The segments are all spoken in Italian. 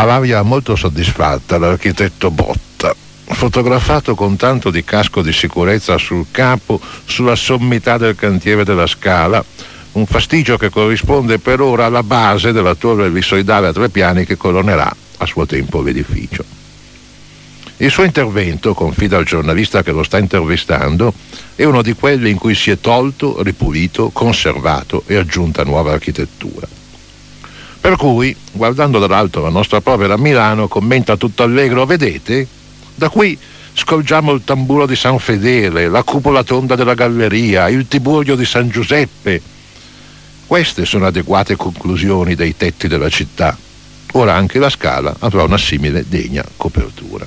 all'aria molto soddisfatta l'architetto Botta, fotografato con tanto di casco di sicurezza sul capo sulla sommità del cantiere della Scala, un fastigio che corrisponde per ora alla base della torre ellissoidale a 3 piani che coronerà a suo tempo l'edificio. Il suo intervento, confida al giornalista che lo sta intervistando, è uno di quelli in cui si è tolto, ripulito, conservato e aggiunta nuova architettura. Per cui, guardando dall'alto la nostra povera Milano, commenta tutto allegro: vedete? Da qui scorgiamo il tamburo di San Fedele, la cupola tonda della Galleria, il Tiburio di San Giuseppe. Queste sono adeguate conclusioni dei tetti della città. Ora anche la Scala avrà una simile degna copertura.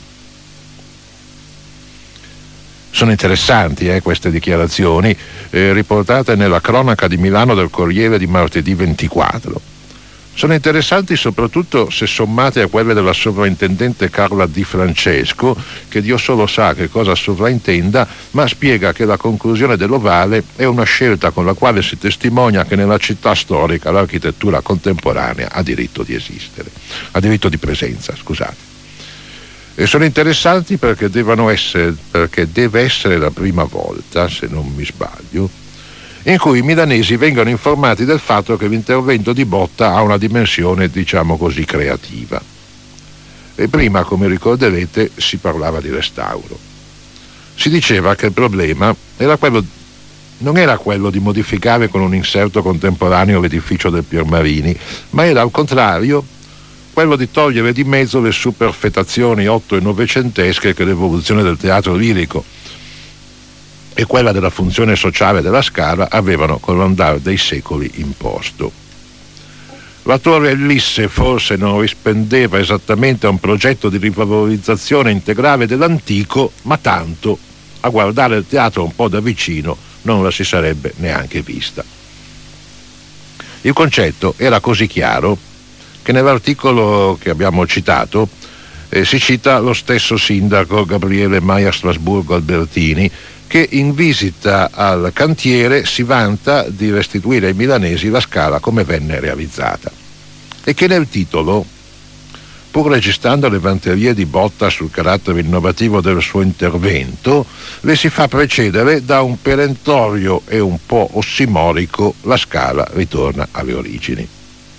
Sono interessanti queste dichiarazioni, riportate nella cronaca di Milano del Corriere di martedì 24. Sono interessanti soprattutto se sommate a quelle della sovrintendente Carla Di Francesco, che Dio solo sa che cosa sovraintenda, ma spiega che la conclusione dell'Ovale è una scelta con la quale si testimonia che nella città storica l'architettura contemporanea ha diritto di esistere, ha diritto di presenza, scusate. E sono interessanti perché deve essere la prima volta, se non mi sbaglio, in cui i milanesi vengono informati del fatto che l'intervento di Botta ha una dimensione, diciamo così, creativa. E prima, come ricorderete, si parlava di restauro. Si diceva che il problema non era quello di modificare con un inserto contemporaneo l'edificio del Piermarini, ma era al contrario quello di togliere di mezzo le superfetazioni otto e novecentesche che l'evoluzione del teatro lirico e quella della funzione sociale della Scala avevano con l'andare dei secoli imposto. La torre Ellisse forse non rispondeva esattamente a un progetto di rivalorizzazione integrale dell'antico, ma tanto a guardare il teatro un po' da vicino non la si sarebbe neanche vista. Il concetto era così chiaro che nell'articolo che abbiamo citato si cita lo stesso sindaco Gabriele Maia Strasburgo Albertini, che in visita al cantiere si vanta di restituire ai milanesi la Scala come venne realizzata e che nel titolo, pur registrando le vanterie di Botta sul carattere innovativo del suo intervento, le si fa precedere da un perentorio e un po' ossimorico: la Scala ritorna alle origini.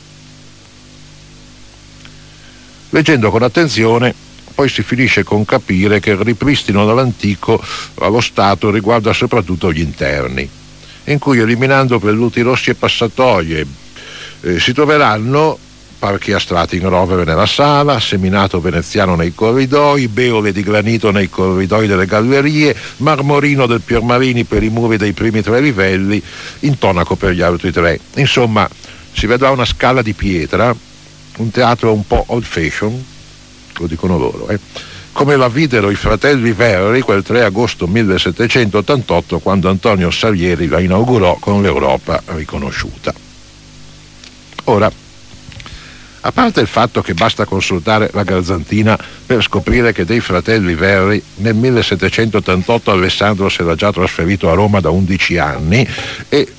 Leggendo con attenzione, poi si finisce con capire che il ripristino dall'antico allo Stato riguarda soprattutto gli interni, in cui, eliminando velluti rossi e passatoie, si troveranno parchi a strati in rovere nella sala, seminato veneziano nei corridoi, beole di granito nei corridoi delle gallerie, marmorino del Piermarini per i muri dei primi 3 livelli, intonaco per gli altri 3. Insomma, si vedrà una Scala di pietra, un teatro un po' old fashion, lo dicono loro, come la videro i fratelli Verri quel 3 agosto 1788, quando Antonio Salieri la inaugurò con l'Europa riconosciuta. Ora, a parte il fatto che basta consultare la Garzantina per scoprire che dei fratelli Verri nel 1788 Alessandro si era già trasferito a Roma da 11 anni e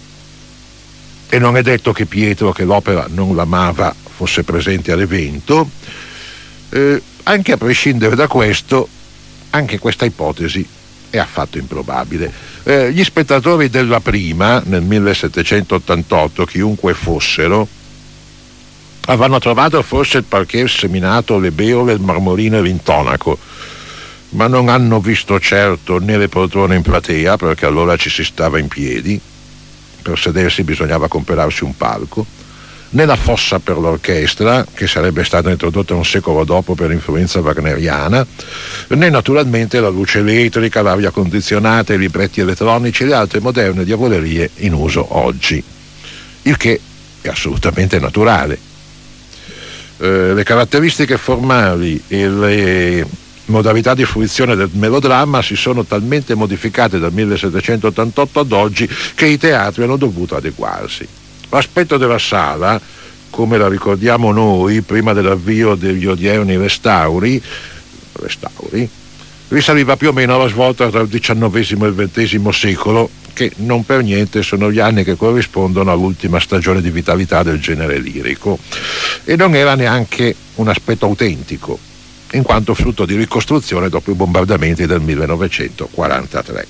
non è detto che Pietro, che l'opera non l'amava, fosse presente all'evento, anche a prescindere da questo, anche questa ipotesi è affatto improbabile. Gli spettatori della prima, nel 1788, chiunque fossero, avranno trovato forse il parquet seminato, le beole, il marmorino e l'intonaco, ma non hanno visto certo né le poltrone in platea, perché allora ci si stava in piedi, per sedersi bisognava comperarsi un palco, né la fossa per l'orchestra, che sarebbe stata introdotta un secolo dopo per influenza wagneriana, né naturalmente la luce elettrica, l'aria condizionata, i libretti elettronici e le altre moderne diavolerie in uso oggi, il che è assolutamente naturale. Le caratteristiche formali e le modalità di fruizione del melodramma si sono talmente modificate dal 1788 ad oggi che i teatri hanno dovuto adeguarsi. L'aspetto della sala, come la ricordiamo noi prima dell'avvio degli odierni restauri, risaliva più o meno alla svolta tra il XIX e il XX secolo, che non per niente sono gli anni che corrispondono all'ultima stagione di vitalità del genere lirico, e non era neanche un aspetto autentico, in quanto frutto di ricostruzione dopo i bombardamenti del 1943.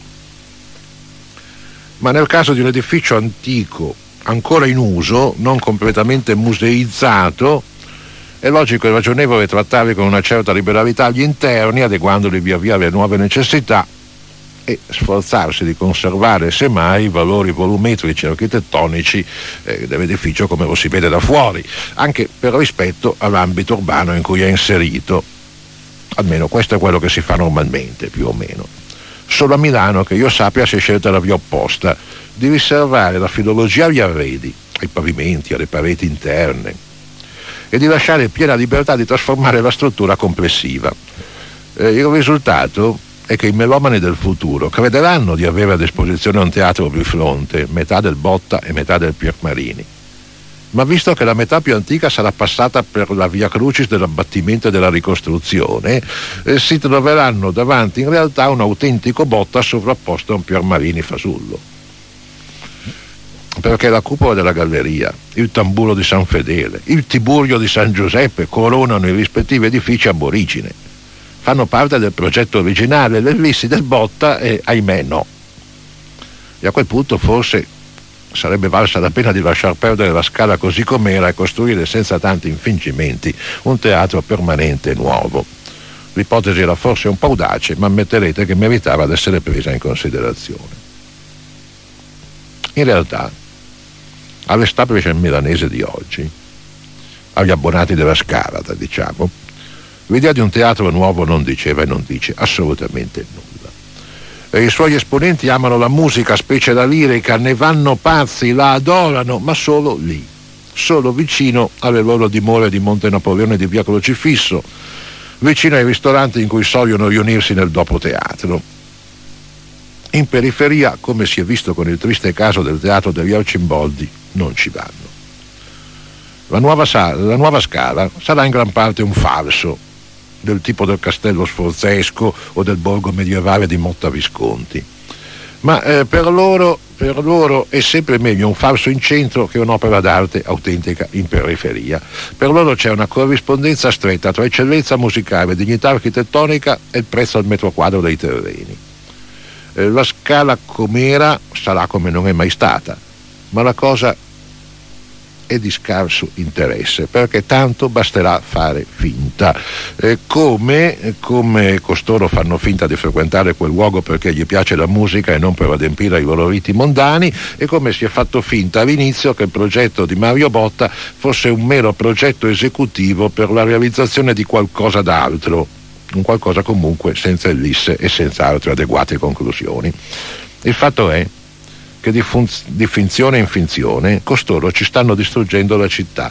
Ma nel caso di un edificio antico ancora in uso, non completamente museizzato, è logico e ragionevole trattarli con una certa liberalità agli interni, adeguandoli via via alle nuove necessità, e sforzarsi di conservare semmai i valori volumetrici e architettonici dell'edificio come lo si vede da fuori, anche per rispetto all'ambito urbano in cui è inserito. Almeno questo è quello che si fa normalmente, più o meno. Solo a Milano, che io sappia, si è scelta la via opposta, di riservare la filologia agli arredi, ai pavimenti, alle pareti interne, e di lasciare piena libertà di trasformare la struttura complessiva. Il risultato è che i melomani del futuro crederanno di avere a disposizione un teatro bifronte, metà del Botta e metà del Piermarini, ma visto che la metà più antica sarà passata per la via crucis dell'abbattimento e della ricostruzione, si troveranno davanti in realtà un autentico Botta sovrapposto a un Piermarini fasullo, perché la cupola della galleria, il tamburo di San Fedele, il Tiburio di San Giuseppe coronano i rispettivi edifici aborigine, fanno parte del progetto originale, l'ellissi del Botta e ahimè no. E a quel punto forse sarebbe valsa la pena di lasciar perdere la Scala così com'era e costruire senza tanti infingimenti un teatro permanente nuovo. L'ipotesi era forse un po' audace, ma ammetterete che meritava di essere presa in considerazione. In realtà, all'establishment milanese di oggi, agli abbonati della Scala, diciamo, l'idea di un teatro nuovo non diceva e non dice assolutamente nulla. E i suoi esponenti amano la musica, specie la lirica, ne vanno pazzi, la adorano, ma solo lì, solo vicino alle loro dimore di Monte Napoleone di via Crocifisso, vicino ai ristoranti in cui sogliono riunirsi nel dopoteatro. In periferia, come si è visto con il triste caso del teatro degli Arcimboldi, non ci vanno. La nuova Scala sarà in gran parte un falso, del tipo del Castello Sforzesco o del borgo medievale di Motta Visconti. Ma per loro è sempre meglio un falso in centro che un'opera d'arte autentica in periferia. Per loro c'è una corrispondenza stretta tra eccellenza musicale, dignità architettonica e il prezzo al metro quadro dei terreni. La Scala com'era sarà come non è mai stata, ma la cosa è di scarso interesse, perché tanto basterà fare finta, come costoro fanno finta di frequentare quel luogo perché gli piace la musica e non per adempiere ai loro riti mondani, e come si è fatto finta all'inizio che il progetto di Mario Botta fosse un mero progetto esecutivo per la realizzazione di qualcosa d'altro, un qualcosa comunque senza ellisse e senza altre adeguate conclusioni. Il fatto è che di finzione in finzione costoro ci stanno distruggendo la città,